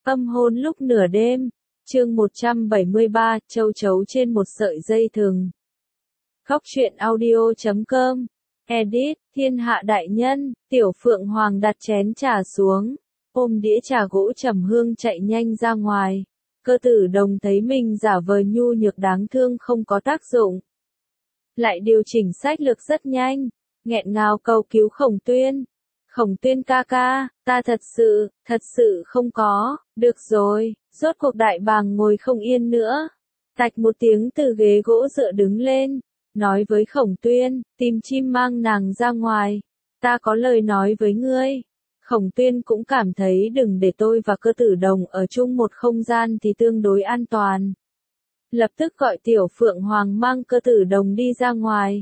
Âm hôn lúc nửa đêm, chương 173, châu chấu trên một sợi dây thừng. Khóc chuyện audio.com, edit, thiên hạ đại nhân, Tiểu Phượng Hoàng đặt chén trà xuống, ôm đĩa trà gỗ trầm hương chạy nhanh ra ngoài. Cơ Tử Đồng thấy mình giả vờ nhu nhược đáng thương không có tác dụng. Lại điều chỉnh sách lược rất nhanh, nghẹn ngào cầu cứu Khổng Tuyên. Khổng Tuyên ca ca, ta thật sự không có, được rồi, rốt cuộc đại bàng ngồi không yên nữa. Tạch một tiếng từ ghế gỗ dựa đứng lên, nói với Khổng Tuyên, tìm chim mang nàng ra ngoài, ta có lời nói với ngươi. Khổng Tuyên cũng cảm thấy đừng để tôi và Cơ Tử Đồng ở chung một không gian thì tương đối an toàn. Lập tức gọi Tiểu Phượng Hoàng mang Cơ Tử Đồng đi ra ngoài.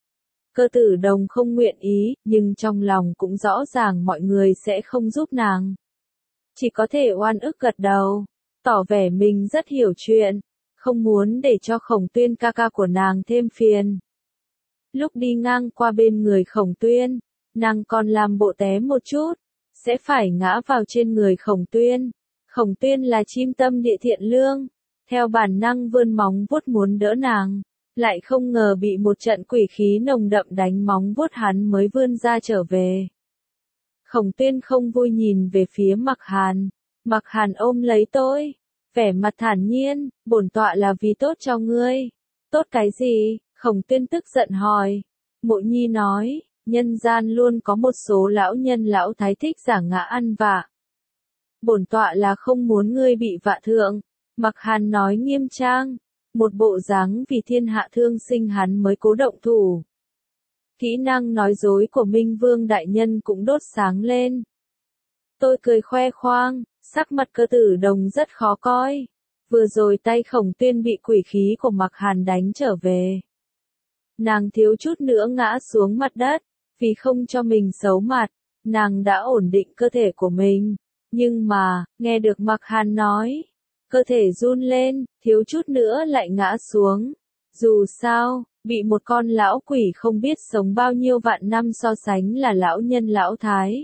Cơ Tử Đồng không nguyện ý, nhưng trong lòng cũng rõ ràng mọi người sẽ không giúp nàng. Chỉ có thể oan ức gật đầu, tỏ vẻ mình rất hiểu chuyện, không muốn để cho Khổng Tuyên ca ca của nàng thêm phiền. Lúc đi ngang qua bên người Khổng Tuyên, nàng còn làm bộ té một chút, sẽ phải ngã vào trên người Khổng Tuyên. Khổng Tuyên là chim tâm địa thiện lương, theo bản năng vươn móng vuốt muốn đỡ nàng. Lại không ngờ bị một trận quỷ khí nồng đậm đánh móng vuốt hắn mới vươn ra trở về. Khổng Tuyên không vui nhìn về phía Mặc Hàn. Mặc Hàn ôm lấy tôi, vẻ mặt thản nhiên, bổn tọa là vì tốt cho ngươi. Tốt cái gì? Khổng Tuyên tức giận hỏi. Mộ Nhi nói, nhân gian luôn có một số lão nhân lão thái thích giả ngã ăn vạ. Bổn tọa là không muốn ngươi bị vạ thượng. Mặc Hàn nói nghiêm trang. Một bộ dáng vì thiên hạ thương sinh hắn mới cố động thủ. Kỹ năng nói dối của Minh Vương đại nhân cũng đốt sáng lên. Tôi cười khoe khoang, sắc mặt Cơ Tử Đồng rất khó coi. Vừa rồi tay Khổng Tuyên bị quỷ khí của Mặc Hàn đánh trở về. Nàng thiếu chút nữa ngã xuống mặt đất, vì không cho mình xấu mặt, nàng đã ổn định cơ thể của mình. Nhưng mà, nghe được Mặc Hàn nói, cơ thể run lên, thiếu chút nữa lại ngã xuống. Dù sao, bị một con lão quỷ không biết sống bao nhiêu vạn năm so sánh là lão nhân lão thái.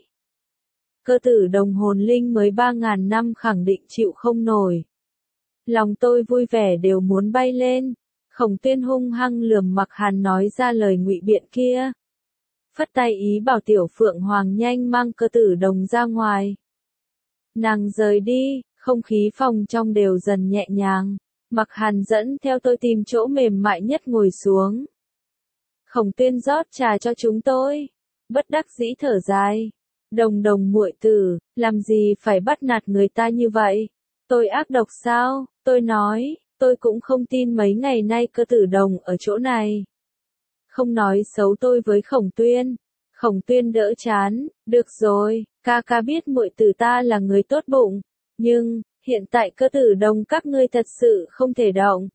Cơ Tử Đồng hồn linh mới 3.000 năm khẳng định chịu không nổi. Lòng tôi vui vẻ đều muốn bay lên. Khổng Tuyên hung hăng lườm Mặc Hàn nói ra lời ngụy biện kia. Phất tay ý bảo Tiểu Phượng Hoàng nhanh mang Cơ Tử Đồng ra ngoài. Nàng rời đi. Không khí phòng trong đều dần nhẹ nhàng. Mặc Hàn dẫn theo tôi tìm chỗ mềm mại nhất ngồi xuống. Khổng Tuyên rót trà cho chúng tôi. Bất đắc dĩ thở dài. Đồng Đồng muội tử, làm gì phải bắt nạt người ta như vậy? Tôi ác độc sao? Tôi nói, tôi cũng không tin mấy ngày nay Cơ Tử Đồng ở chỗ này. Không nói xấu tôi với Khổng Tuyên. Khổng Tuyên đỡ chán, được rồi, ca ca biết muội tử ta là người tốt bụng. Nhưng, hiện tại Cơ Tử Đồng các ngươi thật sự không thể động.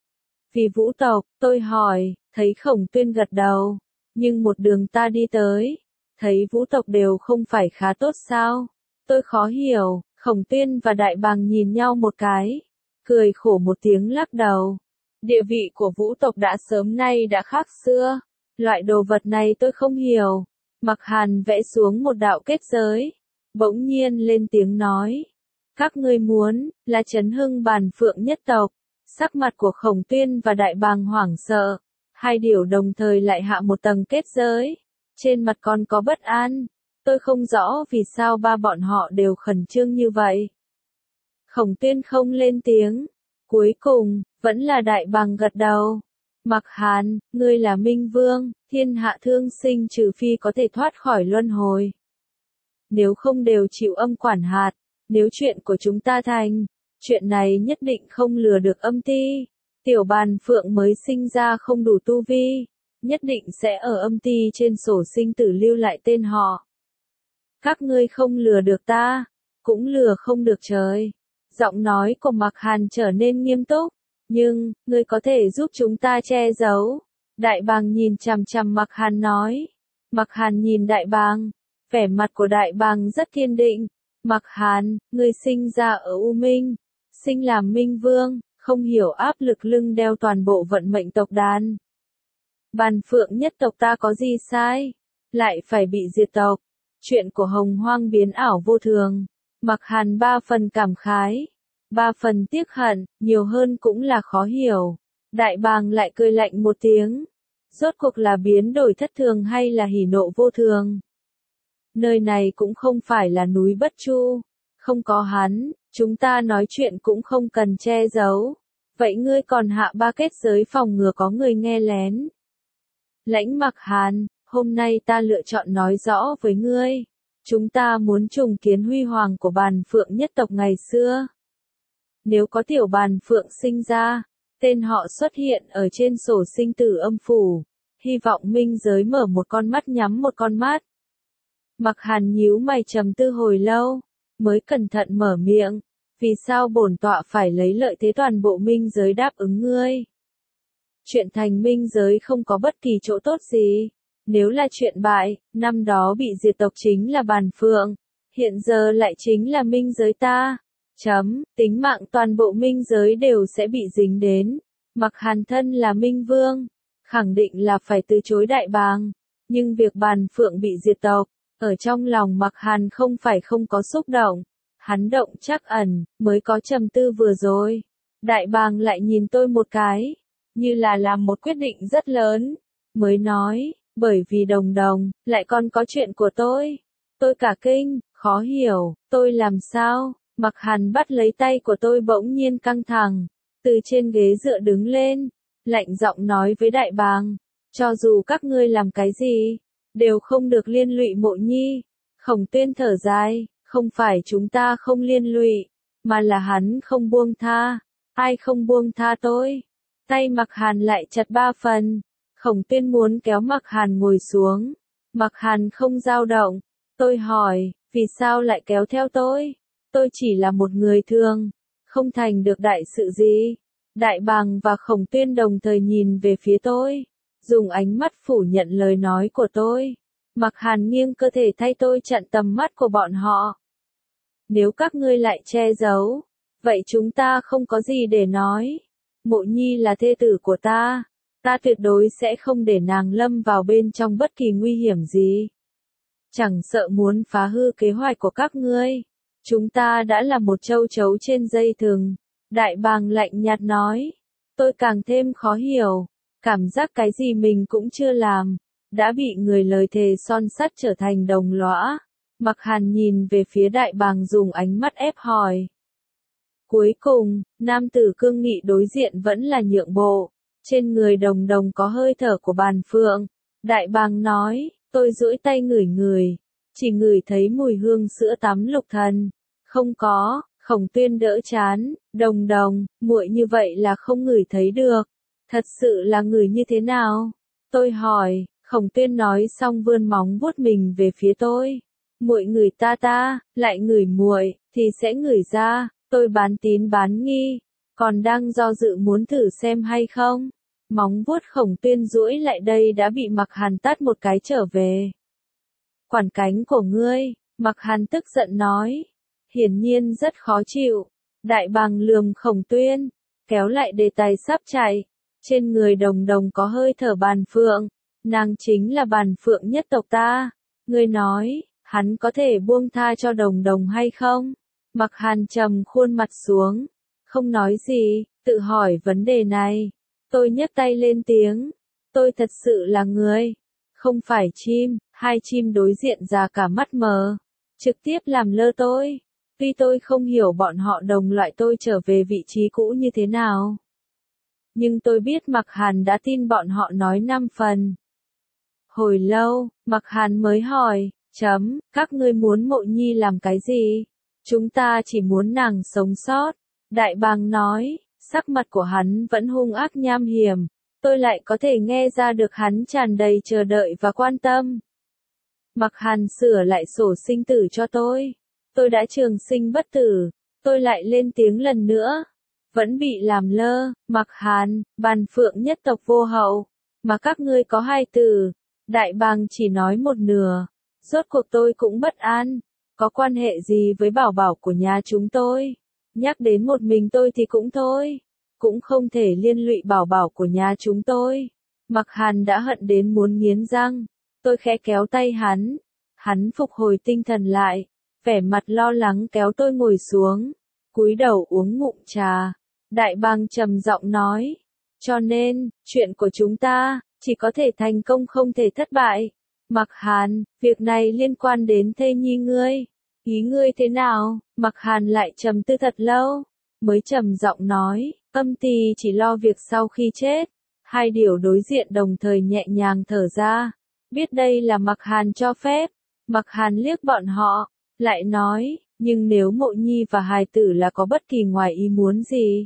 Vì vũ tộc, tôi hỏi, thấy Khổng Tuyên gật đầu. Nhưng một đường ta đi tới, thấy vũ tộc đều không phải khá tốt sao? Tôi khó hiểu. Khổng Tuyên và Đại Bàng nhìn nhau một cái, cười khổ một tiếng lắc đầu. Địa vị của vũ tộc đã sớm nay đã khác xưa. Loại đồ vật này tôi không hiểu. Mặc Hàn vẽ xuống một đạo kết giới, bỗng nhiên lên tiếng nói. Các ngươi muốn, là chấn hưng Bàn Phượng nhất tộc. Sắc mặt của Khổng Tuyên và Đại Bàng hoảng sợ. Hai điều đồng thời lại hạ một tầng kết giới. Trên mặt còn có bất an. Tôi không rõ vì sao ba bọn họ đều khẩn trương như vậy. Khổng Tuyên không lên tiếng. Cuối cùng, vẫn là Đại Bàng gật đầu. Mặc Hàn, ngươi là Minh Vương, thiên hạ thương sinh trừ phi có thể thoát khỏi luân hồi. Nếu không đều chịu âm quản hạt. Nếu chuyện của chúng ta thành, chuyện này nhất định không lừa được âm ti. Tiểu Bàn Phượng mới sinh ra không đủ tu vi, nhất định sẽ ở âm ti trên sổ sinh tử lưu lại tên họ. Các ngươi không lừa được ta, cũng lừa không được trời. Giọng nói của Mặc Hàn trở nên nghiêm túc, nhưng, ngươi có thể giúp chúng ta che giấu. Đại Bàng nhìn chằm chằm Mặc Hàn nói. Mặc Hàn nhìn Đại Bàng, vẻ mặt của Đại Bàng rất kiên định. Mặc Hàn, ngươi sinh ra ở U Minh, sinh làm Minh Vương, không hiểu áp lực lưng đeo toàn bộ vận mệnh tộc đàn. Bàn Phượng nhất tộc ta có gì sai? Lại phải bị diệt tộc. Chuyện của Hồng Hoang biến ảo vô thường. Mặc Hàn 3 phần cảm khái, 3 phần tiếc hận, nhiều hơn cũng là khó hiểu. Đại bàng lại cười lạnh một tiếng. Rốt cuộc là biến đổi thất thường hay là hỉ nộ vô thường? Nơi này cũng không phải là núi Bất Chu. Không có hắn, chúng ta nói chuyện cũng không cần che giấu. Vậy ngươi còn hạ 3 kết giới phòng ngừa có người nghe lén. Lãnh Mặc Hàn, hôm nay ta lựa chọn nói rõ với ngươi. Chúng ta muốn trùng kiến huy hoàng của bàn phượng nhất tộc ngày xưa. Nếu có tiểu bàn phượng sinh ra, tên họ xuất hiện ở trên sổ sinh tử âm phủ, hy vọng minh giới mở một con mắt nhắm một con mắt. Mặc Hàn nhíu mày trầm tư hồi lâu, mới cẩn thận mở miệng, vì sao bổn tọa phải lấy lợi thế toàn bộ minh giới đáp ứng ngươi? Chuyện thành minh giới không có bất kỳ chỗ tốt gì. Nếu là chuyện bại, năm đó bị diệt tộc chính là bàn phượng, hiện giờ lại chính là minh giới ta. Tính mạng toàn bộ minh giới đều sẽ bị dính đến. Mặc Hàn thân là minh vương, khẳng định là phải từ chối đại bàng. Nhưng việc bàn phượng bị diệt tộc, ở trong lòng Mặc Hàn không phải không có xúc động. Hắn động trắc ẩn, mới có trầm tư vừa rồi. Đại bàng lại nhìn tôi một cái, như là làm một quyết định rất lớn, mới nói, bởi vì đồng đồng, lại còn có chuyện của tôi. Tôi cả kinh, khó hiểu, tôi làm sao? Mặc Hàn bắt lấy tay của tôi bỗng nhiên căng thẳng, từ trên ghế dựa đứng lên, lạnh giọng nói với đại bàng, cho dù các ngươi làm cái gì, đều không được liên lụy Mộ Nhi. Khổng Tuyên thở dài, không phải chúng ta không liên lụy, mà là hắn không buông tha. Ai không buông tha tôi? Tay Mặc Hàn lại chặt 3 phần. Khổng Tuyên muốn kéo Mặc Hàn ngồi xuống. Mặc Hàn không dao động. Tôi hỏi, vì sao lại kéo theo tôi? Tôi chỉ là một người thường, không thành được đại sự gì. Đại bàng và Khổng Tuyên đồng thời nhìn về phía tôi, dùng ánh mắt phủ nhận lời nói của tôi. Mặc Hàn nghiêng cơ thể thay tôi chặn tầm mắt của bọn họ. Nếu các ngươi lại che giấu, vậy chúng ta không có gì để nói. Mộ Nhi là thê tử của ta, ta tuyệt đối sẽ không để nàng lâm vào bên trong bất kỳ nguy hiểm gì. Chẳng sợ muốn phá hư kế hoạch của các ngươi. Chúng ta đã là một châu chấu trên dây thừng. Đại bàng lạnh nhạt nói. Tôi càng thêm khó hiểu. Cảm giác cái gì mình cũng chưa làm, đã bị người lời thề son sắt trở thành đồng lõa. Mặc Hàn nhìn về phía đại bàng dùng ánh mắt ép hỏi. Cuối cùng, nam tử cương nghị đối diện vẫn là nhượng bộ. Trên người đồng đồng có hơi thở của bàn phượng. Đại bàng nói, tôi duỗi tay ngửi ngửi. Chỉ ngửi thấy mùi hương sữa tắm lục thần. Không có. Khổng Tuyên đỡ chán, đồng đồng, muội như vậy là không ngửi thấy được. Thật sự là ngửi như thế nào? Tôi hỏi. Khổng Tuyên nói xong vươn móng vuốt mình về phía tôi. Muội ngửi ta, lại ngửi muội, thì sẽ ngửi ra. Tôi bán tín bán nghi, còn đang do dự muốn thử xem hay không. Móng vuốt Khổng Tuyên duỗi lại đây đã bị Mặc Hàn tát một cái trở về. Quản cánh của ngươi, Mặc Hàn tức giận nói. Hiển nhiên rất khó chịu. Đại bàng lườm Khổng Tuyên, kéo lại đề tài sắp chạy. Trên người đồng đồng có hơi thở bàn phượng. Nàng chính là bàn phượng nhất tộc ta. Ngươi nói, hắn có thể buông tha cho đồng đồng hay không? Mặc Hàn trầm khuôn mặt xuống, không nói gì, tự hỏi vấn đề này. Tôi nhấc tay lên tiếng. Tôi thật sự là người, không phải chim. Hai chim đối diện ra cả mắt mờ, trực tiếp làm lơ tôi. Tuy tôi không hiểu bọn họ đồng loại tôi trở về vị trí cũ như thế nào, nhưng tôi biết Mặc Hàn đã tin bọn họ nói 5 phần. Hồi lâu, Mặc Hàn mới hỏi, các ngươi muốn Mộ Nhi làm cái gì? Chúng ta chỉ muốn nàng sống sót. Đại bàng nói, sắc mặt của hắn vẫn hung ác nham hiểm. Tôi lại có thể nghe ra được hắn tràn đầy chờ đợi và quan tâm. Mặc Hàn sửa lại sổ sinh tử cho tôi. Tôi đã trường sinh bất tử. Tôi lại lên tiếng lần nữa. Vẫn bị làm lơ. Mặc Hàn, bàn phượng nhất tộc vô hậu. Mà các ngươi có 2 từ. Đại bàng chỉ nói một nửa. Rốt cuộc tôi cũng bất an. Có quan hệ gì với bảo bảo của nhà chúng tôi? Nhắc đến một mình tôi thì cũng thôi. Cũng không thể liên lụy bảo bảo của nhà chúng tôi. Mặc Hàn đã hận đến muốn nghiến răng. Tôi khẽ kéo tay hắn. Hắn phục hồi tinh thần lại. vẻ mặt lo lắng kéo tôi ngồi xuống, cúi đầu uống ngụm trà. Đại bàng trầm giọng nói, cho nên, chuyện của chúng ta, chỉ có thể thành công không thể thất bại. Mặc Hàn, việc này liên quan đến thê nhi ngươi. Ý ngươi thế nào? Mặc Hàn lại trầm tư thật lâu, mới trầm giọng nói, âm tỳ chỉ lo việc sau khi chết. Hai điều đối diện đồng thời nhẹ nhàng thở ra, biết đây là Mặc Hàn cho phép. Mặc Hàn liếc bọn họ, lại nói, nhưng nếu Mộ Nhi và hài tử là có bất kỳ ngoài ý muốn gì,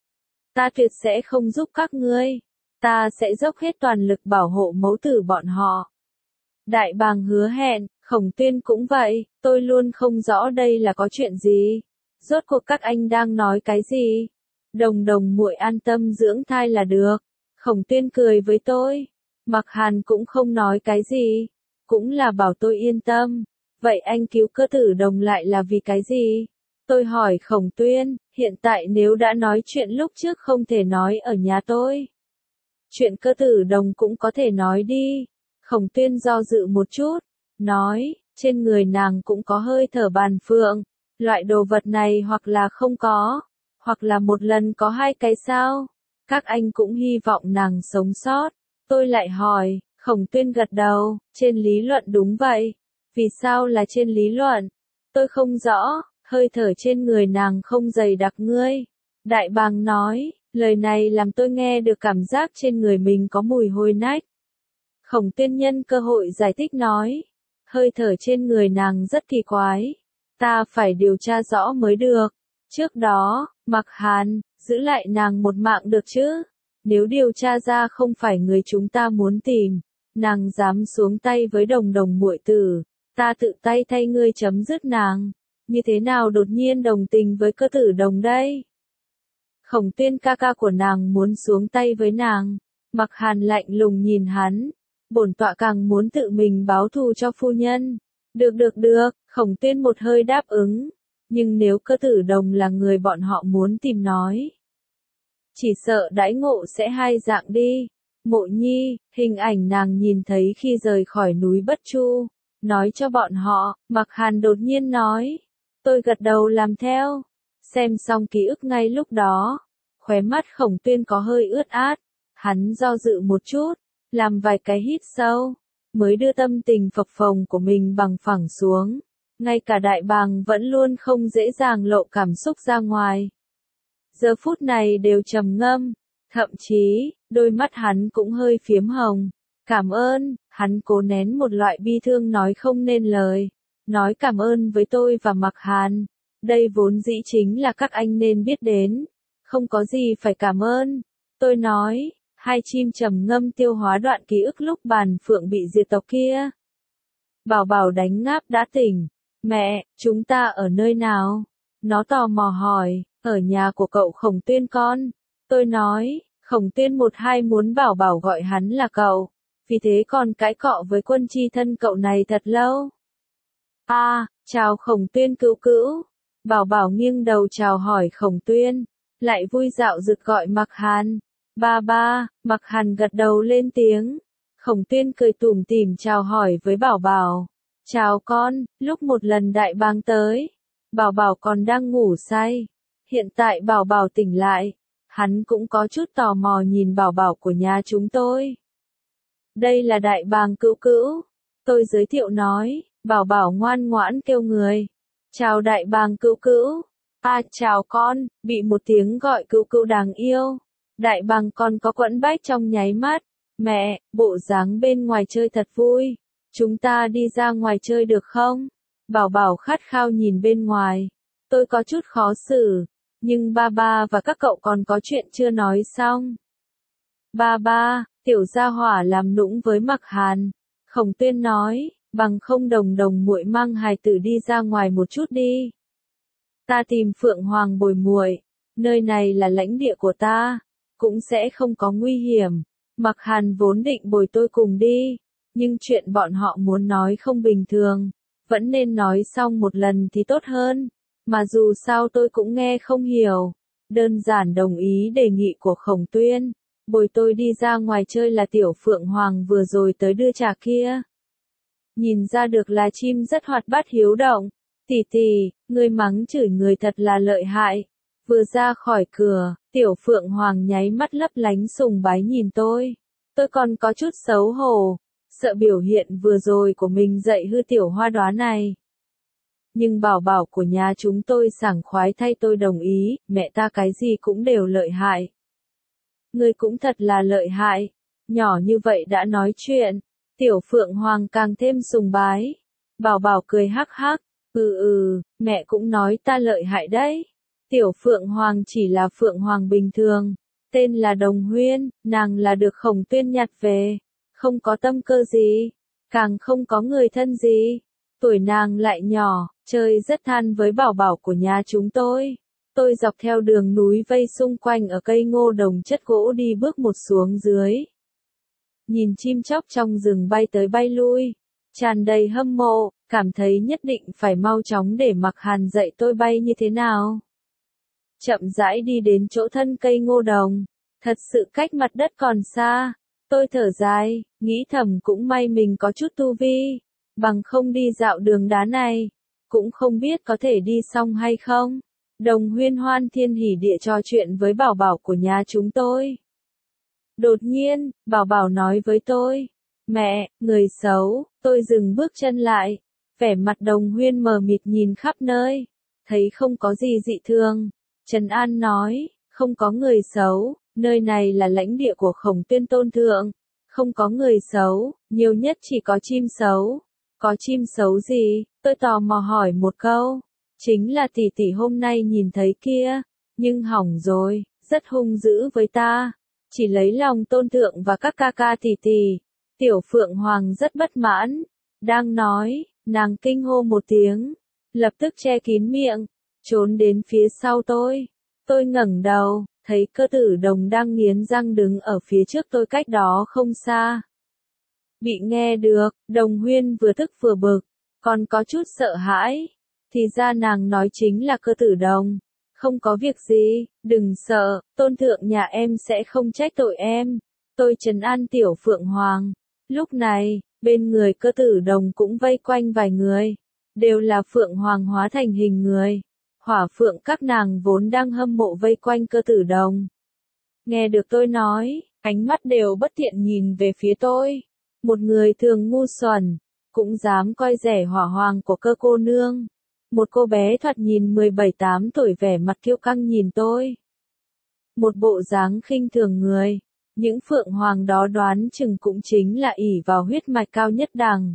ta tuyệt sẽ không giúp các ngươi. Ta sẽ dốc hết toàn lực bảo hộ mẫu tử bọn họ. Đại bàng hứa hẹn, Khổng Tuyên cũng vậy, tôi luôn không rõ đây là có chuyện gì. Rốt cuộc các anh đang nói cái gì? Đồng đồng muội an tâm dưỡng thai là được. Khổng Tuyên cười với tôi. Mặc Hàn cũng không nói cái gì, cũng là bảo tôi yên tâm. Vậy anh cứu Cơ Tử Đồng lại là vì cái gì? Tôi hỏi Khổng Tuyên, hiện tại nếu đã nói chuyện lúc trước không thể nói ở nhà tôi, chuyện Cơ Tử Đồng cũng có thể nói đi. Khổng Tuyên do dự một chút, nói, trên người nàng cũng có hơi thở bàn phượng, loại đồ vật này hoặc là không có, hoặc là một lần có hai cái sao? Các anh cũng hy vọng nàng sống sót. Tôi lại hỏi, Khổng Tuyên gật đầu, trên lý luận đúng vậy. Vì sao là trên lý luận? Tôi không rõ, hơi thở trên người nàng không dày đặc ngươi. Đại bàng nói, lời này làm tôi nghe được cảm giác trên người mình có mùi hôi nách. Khổng Tuyên nhân cơ hội giải thích nói, hơi thở trên người nàng rất kỳ quái, ta phải điều tra rõ mới được. Trước đó, Mặc Hàn, giữ lại nàng một mạng được chứ? Nếu điều tra ra không phải người chúng ta muốn tìm, nàng dám xuống tay với đồng đồng muội tử, ta tự tay thay ngươi chấm dứt nàng. Như thế nào đột nhiên đồng tình với Cơ Tử Đồng đây? Khổng Tuyên ca ca của nàng muốn xuống tay với nàng. Mặc Hàn lạnh lùng nhìn hắn. Bổn tọa càng muốn tự mình báo thù cho phu nhân. Được, Khổng Tuyên một hơi đáp ứng. Nhưng nếu Cơ Tử Đồng là người bọn họ muốn tìm nói, chỉ sợ đãi ngộ sẽ hai dạng đi. Mộ Nhi, hình ảnh nàng nhìn thấy khi rời khỏi núi Bất Chu, nói cho bọn họ. Mặc Hàn đột nhiên nói. Tôi gật đầu làm theo. Xem xong ký ức ngay lúc đó, khóe mắt Khổng Tuyên có hơi ướt át. Hắn do dự một chút, làm vài cái hít sâu, mới đưa tâm tình phập phồng của mình bằng phẳng xuống. Ngay cả đại bàng vẫn luôn không dễ dàng lộ cảm xúc ra ngoài, giờ phút này đều trầm ngâm, thậm chí, đôi mắt hắn cũng hơi phiếm hồng. Cảm ơn, hắn cố nén một loại bi thương nói không nên lời. Nói cảm ơn với tôi và Mặc Hàn. Đây vốn dĩ chính là các anh nên biết đến. Không có gì phải cảm ơn. Tôi nói, hai chim trầm ngâm tiêu hóa đoạn ký ức lúc bàn phượng bị diệt tộc kia. Bảo Bảo đánh ngáp đã tỉnh. Mẹ, chúng ta ở nơi nào? Nó tò mò hỏi, ở nhà của cậu Khổng Tuyên con. Tôi nói, Khổng Tuyên một hai muốn Bảo Bảo gọi hắn là cậu. Vì thế còn cãi cọ với Quân Chi thân cậu này thật lâu. Chào Khổng Tuyên cữu cữu. Bảo Bảo nghiêng đầu chào hỏi Khổng Tuyên, lại vui dạo rực gọi Mặc Hàn. Ba ba, Mặc Hàn gật đầu lên tiếng. Khổng Tuyên cười tủm tỉm chào hỏi với Bảo Bảo. Chào con, lúc một lần đại bàng tới, Bảo Bảo còn đang ngủ say. Hiện tại Bảo Bảo tỉnh lại, hắn cũng có chút tò mò nhìn Bảo Bảo của nhà chúng tôi. Đây là đại bàng cữu cữu. Tôi giới thiệu nói. Bảo Bảo ngoan ngoãn kêu người. Chào đại bàng cữu cữu. Chào con, bị một tiếng gọi cữu cữu đáng yêu. Đại bàng con có quẫn bách trong nháy mắt. Mẹ, bộ dáng bên ngoài chơi thật vui. Chúng ta đi ra ngoài chơi được không? Bảo Bảo khát khao nhìn bên ngoài. Tôi có chút khó xử. Nhưng ba ba và các cậu còn có chuyện chưa nói xong. Ba ba, tiểu gia hỏa làm nũng với Mặc Hàn. Khổng Tuyên nói. Bằng không đồng đồng muội mang hài tử đi ra ngoài một chút đi. Ta tìm Phượng Hoàng bồi muội, nơi này là lãnh địa của ta, cũng sẽ không có nguy hiểm. Mặc Hàn vốn định bồi tôi cùng đi, nhưng chuyện bọn họ muốn nói không bình thường, vẫn nên nói xong một lần thì tốt hơn, mà dù sao tôi cũng nghe không hiểu. Đơn giản đồng ý đề nghị của Khổng Tuyên, bồi tôi đi ra ngoài chơi là tiểu Phượng Hoàng vừa rồi tới đưa trà kia. Nhìn ra được là chim rất hoạt bát hiếu động. Tỷ tỷ, ngươi mắng chửi người thật là lợi hại. Vừa ra khỏi cửa, Tiểu Phượng Hoàng nháy mắt lấp lánh sùng bái nhìn tôi. Tôi còn có chút xấu hổ, sợ biểu hiện vừa rồi của mình dạy hư tiểu hoa đóa này. Nhưng bảo bảo của nhà chúng tôi sảng khoái thay tôi đồng ý, mẹ ta cái gì cũng đều lợi hại. Ngươi cũng thật là lợi hại, nhỏ như vậy đã nói chuyện. Tiểu Phượng Hoàng càng thêm sùng bái. Bảo bảo cười hắc hắc, mẹ cũng nói ta lợi hại đấy. Tiểu Phượng Hoàng chỉ là Phượng Hoàng bình thường, tên là Đồng Huyên, nàng là được Khổng Tuyên nhặt về, không có tâm cơ gì, càng không có người thân gì. Tuổi nàng lại nhỏ, chơi rất thân với bảo bảo của nhà chúng tôi. Tôi dọc theo đường núi vây xung quanh ở cây ngô đồng chất gỗ đi bước một xuống dưới. Nhìn chim chóc trong rừng bay tới bay lui, tràn đầy hâm mộ, cảm thấy nhất định phải mau chóng để Mặc Hàn dạy tôi bay như thế nào. Chậm rãi đi đến chỗ thân cây ngô đồng, thật sự cách mặt đất còn xa. Tôi thở dài, nghĩ thầm cũng may mình có chút tu vi, bằng không đi dạo đường đá này, cũng không biết có thể đi xong hay không. Đồng Huyên hoan thiên hỉ địa trò chuyện với bảo bảo của nhà chúng tôi. Đột nhiên, bảo bảo nói với tôi, mẹ, người xấu. Tôi dừng bước chân lại, vẻ mặt Đồng Huyên mờ mịt nhìn khắp nơi, thấy không có gì dị thường. Trần An nói, không có người xấu, nơi này là lãnh địa của Khổng Tuyên Tôn Thượng, không có người xấu, nhiều nhất chỉ có chim xấu. Có chim xấu gì? Tôi tò mò hỏi một câu. Chính là tỷ tỷ hôm nay nhìn thấy kia, nhưng hỏng rồi, rất hung dữ với ta, chỉ lấy lòng Tôn Thượng và các ca ca tỷ tỷ. Tiểu Phượng Hoàng rất bất mãn, đang nói, nàng kinh hô một tiếng, lập tức che kín miệng, trốn đến phía sau tôi. Tôi ngẩng đầu, thấy Cơ Tử Đồng đang nghiến răng đứng ở phía trước tôi cách đó không xa. Bị nghe được, Đồng Huyên vừa tức vừa bực, còn có chút sợ hãi. Thì ra nàng nói chính là Cơ Tử Đồng. Không có việc gì, đừng sợ, Tôn Thượng nhà em sẽ không trách tội em. Tôi trấn an Tiểu Phượng Hoàng. Lúc này, bên người Cơ Tử Đồng cũng vây quanh vài người, đều là Phượng Hoàng hóa thành hình người. Hỏa Phượng các nàng vốn đang hâm mộ vây quanh Cơ Tử Đồng. Nghe được tôi nói, ánh mắt đều bất thiện nhìn về phía tôi. Một người thường ngu xuẩn, cũng dám coi rẻ Hỏa Hoàng của Cơ cô nương. Một cô bé thoạt nhìn 17-8 tuổi vẻ mặt kiêu căng nhìn tôi. Một bộ dáng khinh thường người. Những Phượng Hoàng đó đoán chừng cũng chính là ỷ vào huyết mạch cao nhất đẳng,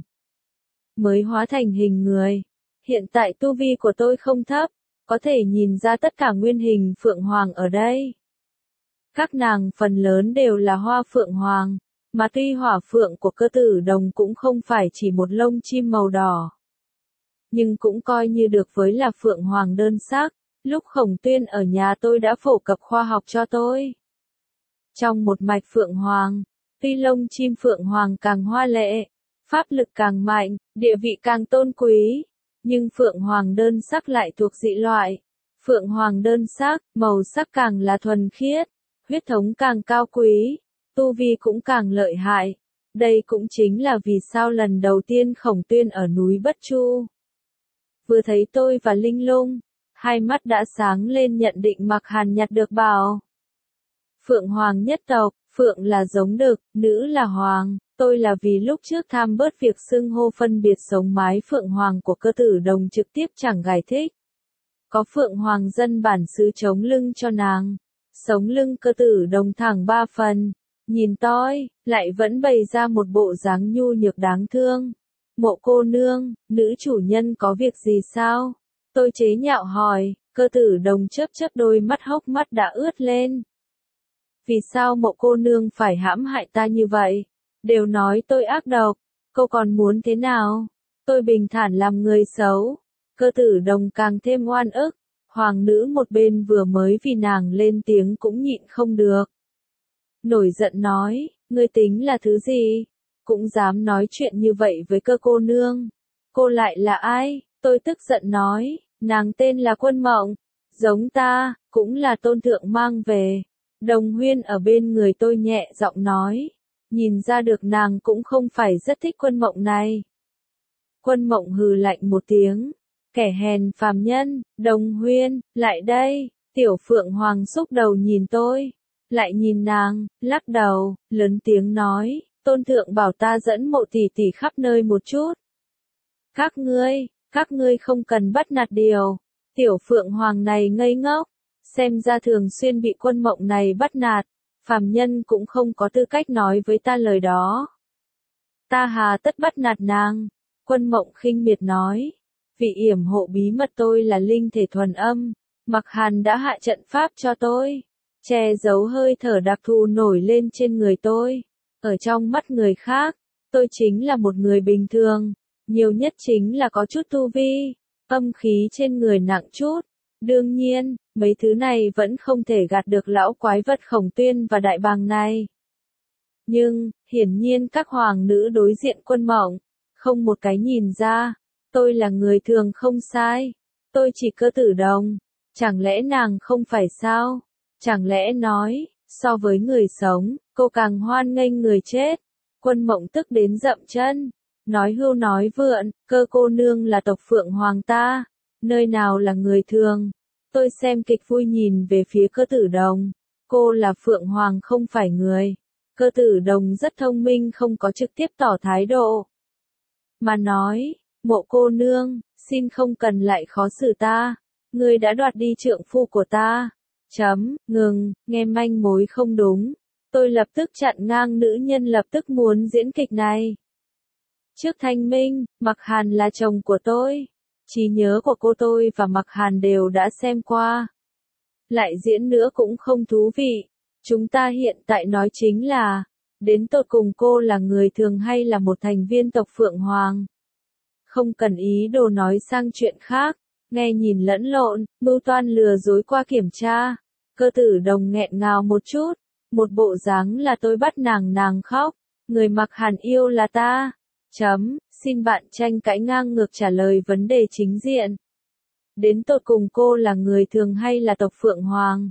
mới hóa thành hình người. Hiện tại tu vi của tôi không thấp, có thể nhìn ra tất cả nguyên hình Phượng Hoàng ở đây. Các nàng phần lớn đều là Hoa Phượng Hoàng, mà tuy Hỏa Phượng của Cơ Tử Đồng cũng không phải chỉ một lông chim màu đỏ, nhưng cũng coi như được với là Phượng Hoàng đơn sắc. Lúc Khổng Tuyên ở nhà tôi đã phổ cập khoa học cho tôi. Trong một mạch Phượng Hoàng, tuy lông chim Phượng Hoàng càng hoa lệ, pháp lực càng mạnh, địa vị càng tôn quý, nhưng Phượng Hoàng đơn sắc lại thuộc dị loại. Phượng Hoàng đơn sắc, màu sắc càng là thuần khiết, huyết thống càng cao quý, tu vi cũng càng lợi hại. Đây cũng chính là vì sao lần đầu tiên Khổng Tuyên ở núi Bất Chu vừa thấy tôi và Linh Lung, hai mắt đã sáng lên nhận định Mặc Hàn nhặt được bảo. Phượng Hoàng nhất tộc, Phượng là giống đực, nữ là Hoàng. Tôi là vì lúc trước tham bớt việc xưng hô phân biệt sống mái Phượng Hoàng của Cơ Tử Đồng trực tiếp chẳng giải thích. Có Phượng Hoàng dân bản xứ chống lưng cho nàng. Sống lưng Cơ Tử Đồng thẳng 3 phần. Nhìn tôi, lại vẫn bày ra một bộ dáng nhu nhược đáng thương. Mộ cô nương, nữ chủ nhân có việc gì sao? Tôi chế nhạo hỏi. Cơ Tử Đồng chớp chớp đôi mắt hốc mắt đã ướt lên. Vì sao Mộ cô nương phải hãm hại ta như vậy? Đều nói tôi ác độc, cô còn muốn thế nào? Tôi bình thản làm người xấu. Cơ Tử Đồng càng thêm oan ức. Hoàng nữ một bên vừa mới vì nàng lên tiếng cũng nhịn không được. Nổi giận nói, ngươi tính là thứ gì? Cũng dám nói chuyện như vậy với Cơ cô nương. Cô lại là ai? Tôi tức giận nói, nàng tên là Quân Mộng. Giống ta, cũng là Tôn Thượng mang về. Đồng Huyên ở bên người tôi nhẹ giọng nói. Nhìn ra được nàng cũng không phải rất thích Quân Mộng này. Quân Mộng hừ lạnh một tiếng. Kẻ hèn phàm nhân, Đồng Huyên, lại đây. Tiểu Phượng Hoàng xúc đầu nhìn tôi, lại nhìn nàng, lắc đầu, lớn tiếng nói, tôn thượng bảo ta dẫn Mộ tỷ tỷ khắp nơi một chút. Các ngươi không cần bắt nạt điều. Tiểu Phượng Hoàng này ngây ngốc, xem ra thường xuyên bị Quân Mộng này bắt nạt, phàm nhân cũng không có tư cách nói với ta lời đó. Ta hà tất bắt nạt nàng, Quân Mộng khinh miệt nói, vị yểm hộ bí mật tôi là linh thể thuần âm, Mặc Hàn đã hạ trận pháp cho tôi, che giấu hơi thở đặc thù nổi lên trên người tôi. Ở trong mắt người khác, tôi chính là một người bình thường, nhiều nhất chính là có chút tu vi, âm khí trên người nặng chút. Đương nhiên, mấy thứ này vẫn không thể gạt được lão quái vật Khổng Tuyên và Đại Bàng này. Nhưng, hiển nhiên các hoàng nữ đối diện Quân Mộng, không một cái nhìn ra, tôi là người thường không sai, tôi chỉ Cơ Tử Đồng, chẳng lẽ nàng không phải sao? Chẳng lẽ nói, so với người sống, cô càng hoan nghênh người chết? Quân Mộng tức đến dậm chân, nói hưu nói vượn, Cơ cô nương là tộc Phượng Hoàng ta, nơi nào là người thường? Tôi xem kịch vui nhìn về phía Cơ Tử Đồng, cô là Phượng Hoàng không phải người. Cơ Tử Đồng rất thông minh không có trực tiếp tỏ thái độ, mà nói, Mộ cô nương, xin không cần lại khó xử ta, ngươi đã đoạt đi trượng phu của ta. Ngừng, nghe manh mối không đúng. Tôi lập tức chặn ngang nữ nhân lập tức muốn diễn kịch này. Trước thanh minh, Mặc Hàn là chồng của tôi. Trí nhớ của cô tôi và Mặc Hàn đều đã xem qua. Lại diễn nữa cũng không thú vị. Chúng ta hiện tại nói chính là, đến tột cùng cô là người thường hay là một thành viên tộc Phượng Hoàng. Không cần ý đồ nói sang chuyện khác, nghe nhìn lẫn lộn, mưu toan lừa dối qua kiểm tra. Cơ Tử Đồng nghẹn ngào một chút, một bộ dáng là tôi bắt nàng khóc, người Mặc Hàn yêu là ta. Xin bạn tranh cãi ngang ngược trả lời vấn đề chính diện. Đến tột cùng cô là người thường hay là tộc Phượng Hoàng?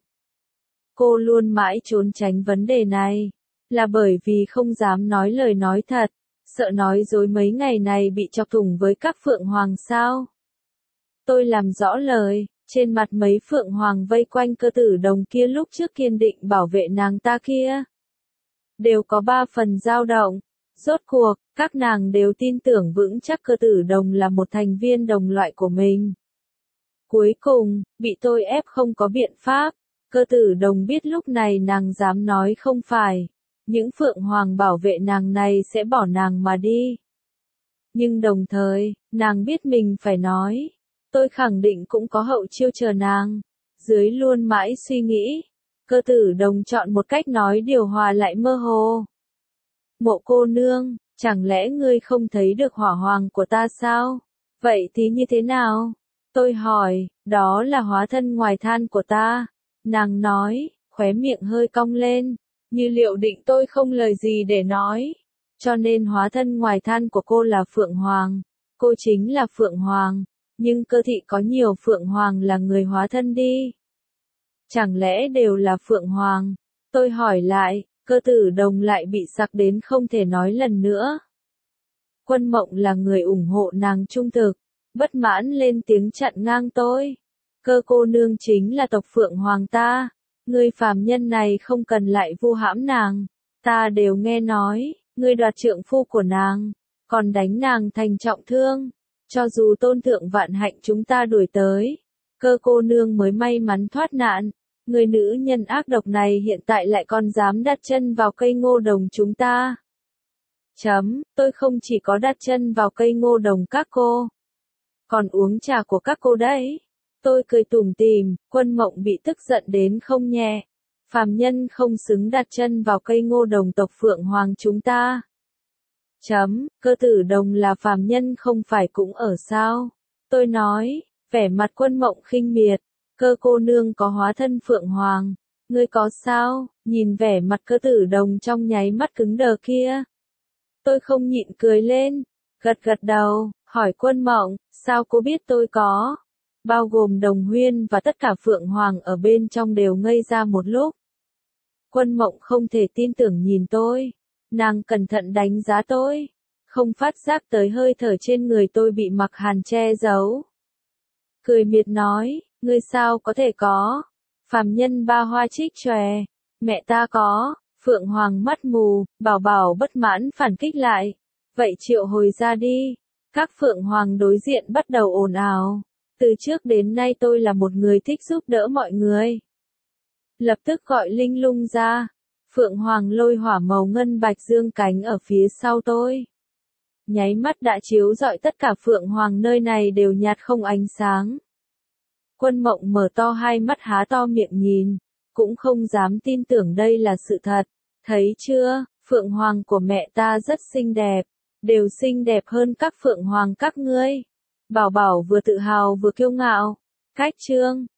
Cô luôn mãi trốn tránh vấn đề này, là bởi vì không dám nói lời nói thật, sợ nói dối mấy ngày này bị chọc thủng với các Phượng Hoàng sao? Tôi làm rõ lời, trên mặt mấy Phượng Hoàng vây quanh Cơ Tử Đồng kia lúc trước kiên định bảo vệ nàng ta kia, đều có 3 phần dao động. Rốt cuộc, các nàng đều tin tưởng vững chắc Cơ Tử Đồng là một thành viên đồng loại của mình. Cuối cùng, bị tôi ép không có biện pháp. Cơ Tử Đồng biết lúc này nàng dám nói không phải, những Phượng Hoàng bảo vệ nàng này sẽ bỏ nàng mà đi. Nhưng đồng thời, nàng biết mình phải nói, tôi khẳng định cũng có hậu chiêu chờ nàng. Dưới luôn mãi suy nghĩ, Cơ Tử Đồng chọn một cách nói điều hòa lại mơ hồ. Mộ cô nương, chẳng lẽ ngươi không thấy được hỏa hoàng của ta sao? Vậy thì như thế nào? Tôi hỏi, đó là hóa thân ngoài than của ta. Nàng nói, khóe miệng hơi cong lên, như liệu định tôi không lời gì để nói. Cho nên hóa thân ngoài than của cô là Phượng Hoàng. Cô chính là Phượng Hoàng, nhưng Cơ thị có nhiều Phượng Hoàng là người hóa thân đi. Chẳng lẽ đều là Phượng Hoàng? Tôi hỏi lại, Cơ Tử Đồng lại bị sặc đến không thể nói lần nữa. Quân Mộng là người ủng hộ nàng trung thực, bất mãn lên tiếng chặn ngang tôi. Cơ cô nương chính là tộc Phượng Hoàng ta, ngươi phàm nhân này không cần lại vu hãm nàng, ta đều nghe nói, ngươi đoạt trượng phu của nàng, còn đánh nàng thành trọng thương, cho dù tôn thượng vạn hạnh chúng ta đuổi tới, Cơ cô nương mới may mắn thoát nạn. Người nữ nhân ác độc này hiện tại lại còn dám đặt chân vào cây ngô đồng chúng ta. Tôi không chỉ có đặt chân vào cây ngô đồng các cô, còn uống trà của các cô đấy. Tôi cười tủm tỉm, Quân Mộng bị tức giận đến không nhẹ. Phàm nhân không xứng đặt chân vào cây ngô đồng tộc Phượng Hoàng chúng ta. Cơ Tử Đồng là phàm nhân không phải cũng ở sao? Tôi nói, vẻ mặt Quân Mộng khinh miệt. Cơ cô nương có hóa thân Phượng Hoàng, ngươi có sao? Nhìn vẻ mặt Cơ Tử Đồng trong nháy mắt cứng đờ kia, tôi không nhịn cười lên, gật đầu, hỏi Quân Mộng, sao cô biết tôi có? Bao gồm Đồng Huyên và tất cả Phượng Hoàng ở bên trong đều ngây ra một lúc. Quân Mộng không thể tin tưởng nhìn tôi, nàng cẩn thận đánh giá tôi, không phát giác tới hơi thở trên người tôi bị Mặc Hàn che giấu. cười miệt nói, ngươi sao có thể có? Phàm nhân ba hoa trích chòe, mẹ ta có. Phượng Hoàng mắt mù, Bảo Bảo bất mãn phản kích lại. Vậy triệu hồi ra đi. Các Phượng Hoàng đối diện bắt đầu ồn ào. Từ trước đến nay tôi là một người thích giúp đỡ mọi người. Lập tức gọi Linh Lung ra. Phượng Hoàng lôi hỏa màu ngân bạch dương cánh ở phía sau tôi. Nháy mắt đã chiếu rọi tất cả Phượng Hoàng nơi này đều nhạt không ánh sáng. Quân Mộng mở to hai mắt há to miệng nhìn, cũng không dám tin tưởng đây là sự thật. Thấy chưa, Phượng Hoàng của mẹ ta rất xinh đẹp, đều xinh đẹp hơn các Phượng Hoàng các ngươi. Bảo Bảo vừa tự hào vừa kiêu ngạo. Cách chương